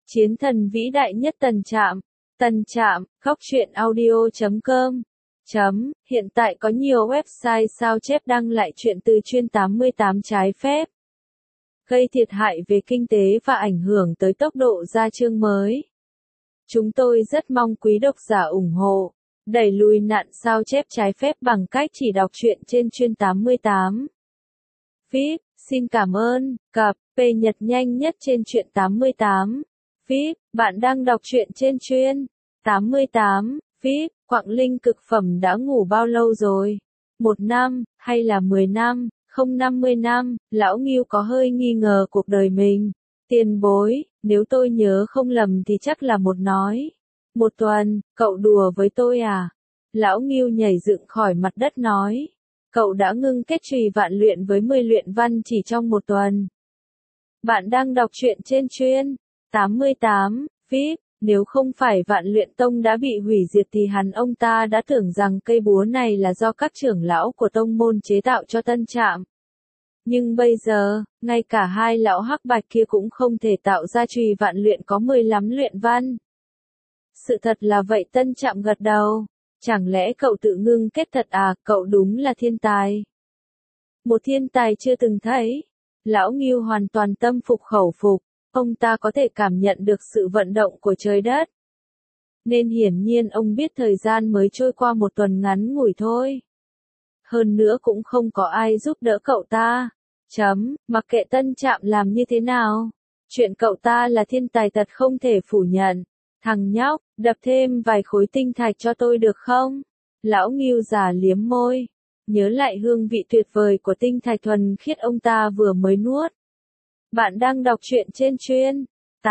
Chiến thần vĩ đại nhất Tần Trạm. Tần Trạm, góc truyện audio.com. Hiện tại có nhiều website sao chép đăng lại truyện từ chuyên 88 trái phép, gây thiệt hại về kinh tế và ảnh hưởng tới tốc độ ra chương mới. Chúng tôi rất mong quý độc giả ủng hộ, đẩy lùi nạn sao chép trái phép bằng cách chỉ đọc truyện trên chuyên 88. VIP, xin cảm ơn, cập, nhật nhanh nhất trên truyện 88. VIP, bạn đang đọc truyện trên chuyên 88. VIP, Quạng Linh cực phẩm đã ngủ bao lâu rồi? 1 năm, hay là 10 năm, không 50 năm, lão Ngưu có hơi nghi ngờ cuộc đời mình. Tiền bối, nếu tôi nhớ không lầm thì chắc là nói. 1 tuần, cậu đùa với tôi à? Lão Ngưu nhảy dựng khỏi mặt đất nói. Cậu đã ngưng kết trùy vạn luyện với 10 luyện văn chỉ trong 1 tuần. Bạn đang đọc truyện trên chuyên 88. VIP, nếu không phải Vạn Luyện Tông đã bị hủy diệt thì ông ta đã tưởng rằng cây búa này là do các trưởng lão của tông môn chế tạo cho Tân Trạm. Nhưng bây giờ, ngay cả hai lão hắc bạch kia cũng không thể tạo ra trùy vạn luyện có 15 luyện văn. Sự thật là vậy. Tân Trạm gật đầu. Chẳng lẽ cậu tự ngưng kết thật à? Cậu đúng là thiên tài. Một thiên tài chưa từng thấy. Lão Ngưu hoàn toàn tâm phục khẩu phục. Ông ta có thể cảm nhận được sự vận động của trời đất. Nên hiển nhiên ông biết thời gian mới trôi qua 1 tuần ngắn ngủi thôi. Hơn nữa cũng không có ai giúp đỡ cậu ta. Mặc kệ Tân Trạm làm như thế nào. Chuyện cậu ta là thiên tài thật không thể phủ nhận. Thằng nhóc, đập thêm vài khối tinh thạch cho tôi được không? Lão Ngưu già liếm môi. Nhớ lại hương vị tuyệt vời của tinh thạch thuần khiết ông ta vừa mới nuốt. Bạn đang đọc truyện trên chuyên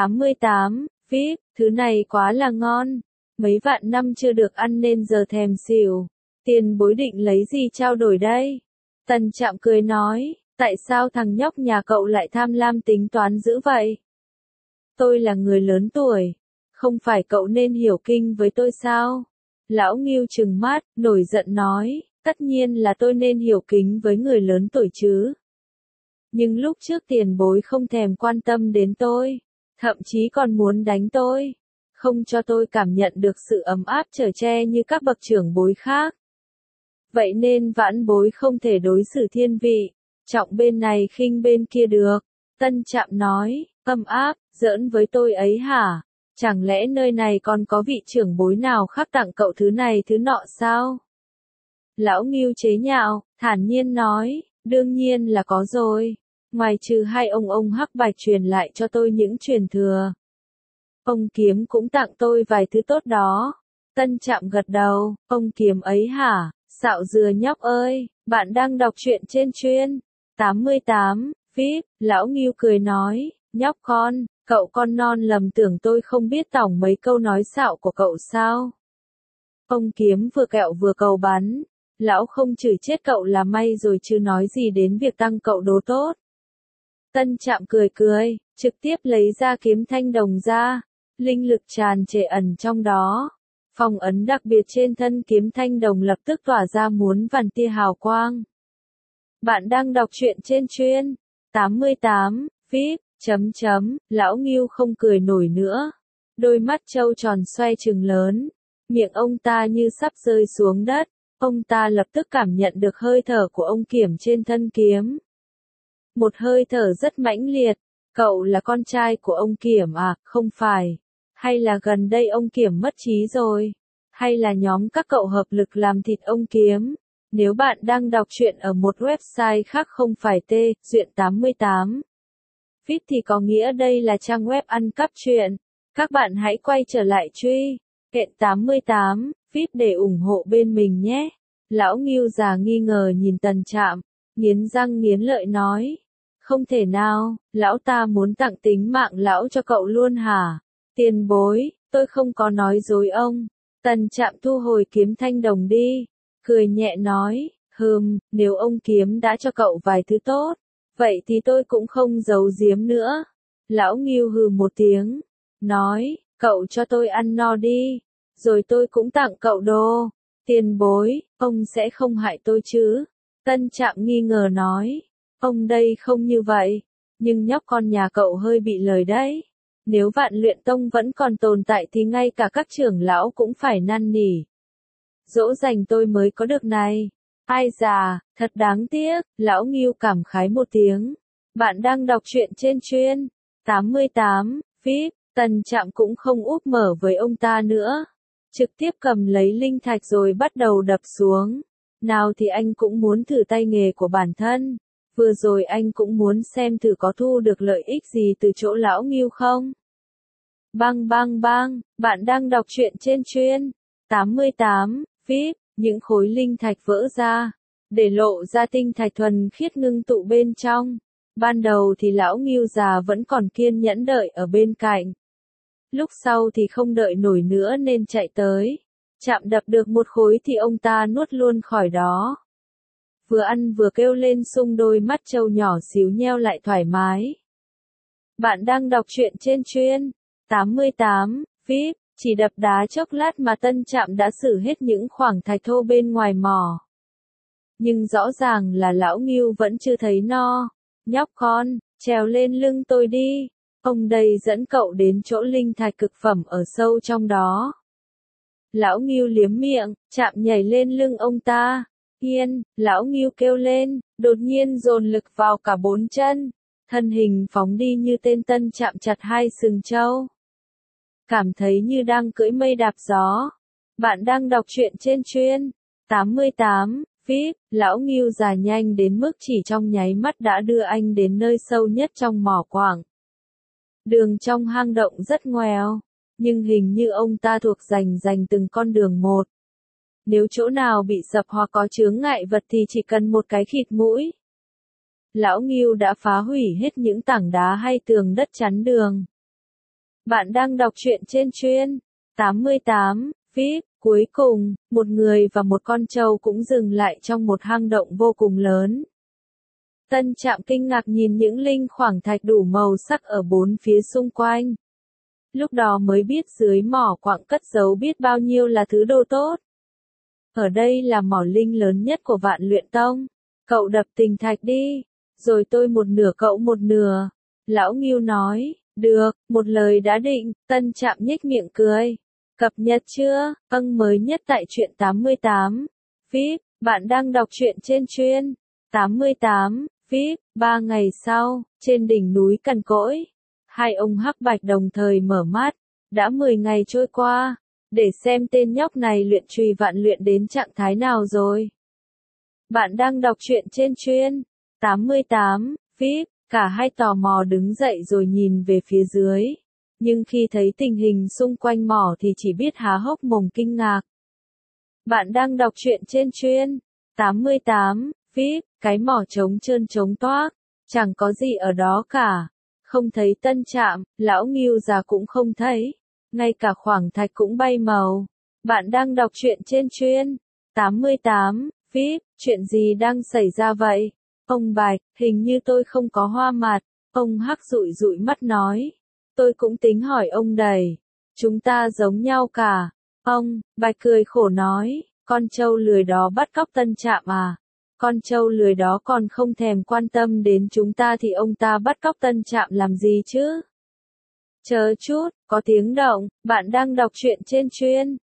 88. VIP, thứ này quá là ngon. Mấy vạn năm chưa được ăn nên giờ thèm xỉu. Tiền bối định lấy gì trao đổi đây? Tần Trạm cười nói, tại sao thằng nhóc nhà cậu lại tham lam tính toán dữ vậy? Tôi là người lớn tuổi. Không phải cậu nên hiểu kinh với tôi sao? Lão Ngưu trừng mắt, nổi giận nói, tất nhiên là tôi nên hiểu kính với người lớn tuổi chứ. Nhưng lúc trước tiền bối không thèm quan tâm đến tôi, thậm chí còn muốn đánh tôi, không cho tôi cảm nhận được sự ấm áp chở che như các bậc trưởng bối khác. Vậy nên vãn bối không thể đối xử thiên vị, trọng bên này khinh bên kia được. Tân Trạm nói, ấm áp, giỡn với tôi ấy hả? Chẳng lẽ nơi này còn có vị trưởng bối nào khác tặng cậu thứ này thứ nọ sao? Lão Ngưu chế nhạo, thản nhiên nói, đương nhiên là có rồi. Ngoài trừ hai ông hắc bạch truyền lại cho tôi những truyền thừa. Ông kiếm cũng tặng tôi vài thứ tốt đó. Tân Trạm gật đầu, ông kiếm ấy hả? Xạo dừa nhóc ơi, bạn đang đọc truyện trên chuyên 88. VIP, Lão Ngưu cười nói, nhóc con, cậu con non lầm tưởng tôi không biết tỏng mấy câu nói xạo của cậu sao? Ông kiếm vừa kẹo vừa cầu bắn. Lão không chửi chết cậu là may rồi chứ nói gì đến việc tăng cậu đố tốt. Tân Trạm cười, trực tiếp lấy ra kiếm thanh đồng ra. Linh lực tràn trề ẩn trong đó. Phong ấn đặc biệt trên thân kiếm thanh đồng lập tức tỏa ra muôn vàn tia hào quang. Bạn đang đọc truyện trên chuyên 88. VIP, Lão Ngưu không cười nổi nữa. Đôi mắt trâu tròn xoay trừng lớn. Miệng ông ta như sắp rơi xuống đất. Ông ta lập tức cảm nhận được hơi thở của ông kiểm trên thân kiếm. Một hơi thở rất mãnh liệt. Cậu là con trai của ông kiểm à? Không phải. Hay là gần đây ông kiểm mất trí rồi? Hay là nhóm các cậu hợp lực làm thịt ông kiếm? Nếu bạn đang đọc truyện ở một website khác không phải truyện 88. VIP thì có nghĩa đây là trang web ăn cắp truyện. Các bạn hãy quay trở lại truy kệ 88. VIP để ủng hộ bên mình nhé. Lão Ngưu già nghi ngờ nhìn Tần Trạm, nghiến răng nghiến lợi nói. Không thể nào, lão ta muốn tặng tính mạng lão cho cậu luôn hả? Tiền bối, tôi không có nói dối ông. Tần Trạm thu hồi kiếm thanh đồng đi, cười nhẹ nói, nếu ông kiếm đã cho cậu vài thứ tốt, vậy thì tôi cũng không giấu giếm nữa. Lão Ngưu hừ một tiếng, nói, cậu cho tôi ăn no đi, rồi tôi cũng tặng cậu đồ. Tiền bối, ông sẽ không hại tôi chứ? Tân Trạm nghi ngờ nói, ông đây không như vậy, nhưng nhóc con nhà cậu hơi bị lời đấy. Nếu Vạn Luyện Tông vẫn còn tồn tại thì ngay cả các trưởng lão cũng phải năn nỉ. Dỗ dành tôi mới có được này. Ai già, thật đáng tiếc, lão Ngưu cảm khái một tiếng. Bạn đang đọc truyện trên chuyên 88, VIP, Tần Trạm cũng không úp mở với ông ta nữa. Trực tiếp cầm lấy linh thạch rồi bắt đầu đập xuống. Nào thì anh cũng muốn thử tay nghề của bản thân. Vừa rồi anh cũng muốn xem thử có thu được lợi ích gì từ chỗ lão Ngưu không. Bang bang bang, bạn đang đọc truyện trên chuyên 88, VIP, những khối linh thạch vỡ ra, để lộ ra tinh thạch thuần khiết ngưng tụ bên trong. Ban đầu thì lão Ngưu già vẫn còn kiên nhẫn đợi ở bên cạnh. Lúc sau thì không đợi nổi nữa nên chạy tới. Chạm đập được một khối thì ông ta nuốt luôn khỏi đó. Vừa ăn vừa kêu lên sung đôi mắt trâu nhỏ xíu nheo lại thoải mái. Bạn đang đọc truyện trên chuyên 88, VIP, chỉ đập đá chốc lát mà Tân Trạm đã xử hết những khoảng thạch thô bên ngoài mỏ. Nhưng rõ ràng là lão Ngưu vẫn chưa thấy no. Nhóc con, trèo lên lưng tôi đi. Ông đây dẫn cậu đến chỗ linh thạch cực phẩm ở sâu trong đó. Lão Ngưu liếm miệng, Trạm nhảy lên lưng ông ta. Yên, lão Ngưu kêu lên, đột nhiên dồn lực vào cả 4 chân. Thân hình phóng đi như tên Tân Trạm chặt hai sừng trâu. Cảm thấy như đang cưỡi mây đạp gió. Bạn đang đọc truyện trên chuyên 88, VIP, lão Ngưu già nhanh đến mức chỉ trong nháy mắt đã đưa anh đến nơi sâu nhất trong mỏ quặng. Đường trong hang động rất ngoèo, nhưng hình như ông ta thuộc rành từng con đường một. Nếu chỗ nào bị sập hoặc có chướng ngại vật thì chỉ cần một cái khịt mũi. Lão Ngưu đã phá hủy hết những tảng đá hay tường đất chắn đường. Bạn đang đọc truyện trên chuyên 88, VIP, cuối cùng, một người và một con trâu cũng dừng lại trong một hang động vô cùng lớn. Tân Trạm kinh ngạc nhìn những linh khoảng thạch đủ màu sắc ở bốn phía xung quanh. Lúc đó mới biết dưới mỏ quặng cất giấu biết bao nhiêu là thứ đồ tốt. Ở đây là mỏ linh lớn nhất của Vạn Luyện Tông. Cậu đập tinh thạch đi, rồi tôi một nửa cậu một nửa. Lão Ngưu nói, được, một lời đã định. Tân Trạm nhếch miệng cười. Cập nhật chưa? Mới nhất tại truyện 88. VIP, bạn đang đọc truyện trên chuyên 88, VIP, 3 ngày sau, trên đỉnh núi cằn cỗi. Hai ông hắc bạch đồng thời mở mắt. Đã 10 ngày trôi qua. Để xem tên nhóc này luyện chùy vạn luyện đến trạng thái nào rồi. Bạn đang đọc truyện trên chuyên 88, VIP, cả hai tò mò đứng dậy rồi nhìn về phía dưới. Nhưng khi thấy tình hình xung quanh mỏ thì chỉ biết há hốc mồm kinh ngạc. Bạn đang đọc truyện trên chuyên 88, VIP, cái mỏ trống trơn trống toác, chẳng có gì ở đó cả. Không thấy Tân Trạm, lão Ngưu già cũng không thấy. Ngay cả khoảng thạch cũng bay màu. Bạn đang đọc truyện trên chuyên 88, VIP, chuyện gì đang xảy ra vậy? Ông Bạch, hình như tôi không có hoa mặt. Ông Hắc dụi dụi mắt nói. Tôi cũng tính hỏi ông đầy. Chúng ta giống nhau cả. Ông Bạch cười khổ nói, con trâu lười đó bắt cóc Tân Trạm à? Con trâu lười đó còn không thèm quan tâm đến chúng ta thì ông ta bắt cóc Tân Trạm làm gì chứ? Chờ chút, có tiếng động, bạn đang đọc truyện trên chuyên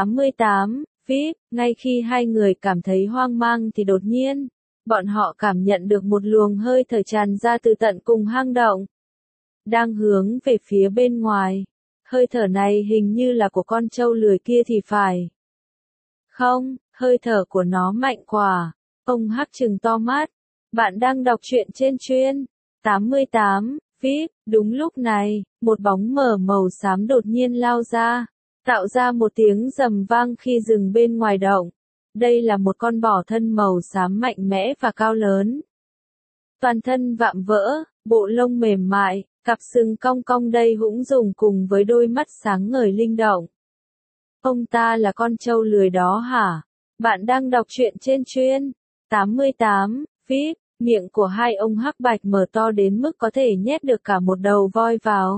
88, VIP, ngay khi hai người cảm thấy hoang mang thì đột nhiên, bọn họ cảm nhận được một luồng hơi thở tràn ra từ tận cùng hang động. Đang hướng về phía bên ngoài. Hơi thở này hình như là của con trâu lười kia thì phải. Không, hơi thở của nó mạnh quá. Ông Hắc trừng to mắt. Bạn đang đọc truyện trên chuyên 88, VIP. Đúng lúc này, một bóng mờ màu xám đột nhiên lao ra, tạo ra một tiếng rầm vang khi dừng bên ngoài động. Đây là một con bò thân màu xám mạnh mẽ và cao lớn. Toàn thân vạm vỡ, bộ lông mềm mại, cặp sừng cong cong đầy hũng dùng cùng với đôi mắt sáng ngời linh động. Ông ta là con trâu lười đó hả? Bạn đang đọc truyện trên chuyên 88, VIP. Miệng của hai ông hắc bạch mở to đến mức có thể nhét được cả một đầu voi vào.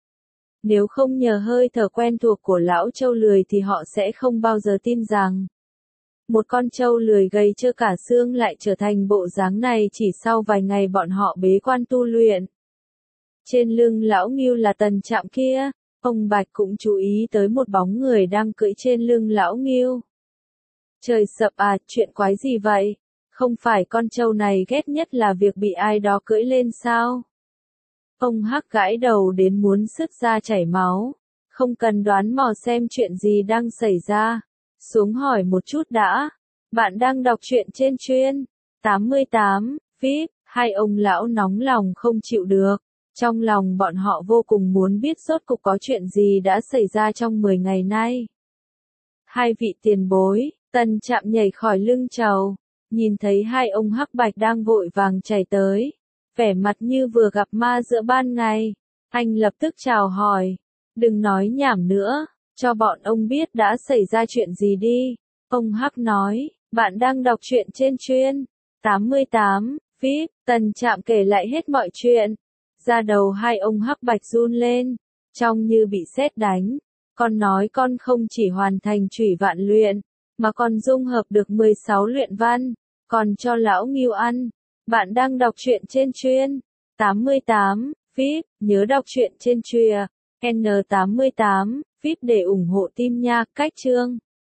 Nếu không nhờ hơi thở quen thuộc của lão trâu lười thì họ sẽ không bao giờ tin rằng một con trâu lười gầy trơ cả xương lại trở thành bộ dáng này chỉ sau vài ngày bọn họ bế quan tu luyện. Trên lưng lão Ngưu là Tần Trạm kia. Ông Bạch cũng chú ý tới một bóng người đang cưỡi trên lưng lão Ngưu. Trời sập à, chuyện quái gì vậy? Không phải con trâu này ghét nhất là việc bị ai đó cưỡi lên sao? Ông Hắc gãi đầu đến muốn sứt ra chảy máu. Không cần đoán mò xem chuyện gì đang xảy ra. Xuống hỏi một chút đã. Bạn đang đọc truyện trên chuyên 88, VIP, hai ông lão nóng lòng không chịu được. Trong lòng bọn họ vô cùng muốn biết rốt cuộc có chuyện gì đã xảy ra trong 10 ngày nay. Hai vị tiền bối, Tần Trạm nhảy khỏi lưng trầu, nhìn thấy hai ông hắc bạch đang vội vàng chạy tới, vẻ mặt như vừa gặp ma giữa ban ngày. Anh lập tức chào hỏi, đừng nói nhảm nữa, cho bọn ông biết đã xảy ra chuyện gì đi. Ông hắc nói, bạn đang đọc truyện trên chuyên 88, VIP, Tần Trạm kể lại hết mọi chuyện. Da đầu hai ông hắc bạch run lên, trông như bị sét đánh. Con nói con không chỉ hoàn thành chủy vạn luyện, mà còn dung hợp được 16 luyện văn, còn cho lão Ngưu ăn. Bạn đang đọc truyện trên chuyên 88, VIP, nhớ đọc truyện trên chuyên N88, VIP để ủng hộ team nha, cách chương.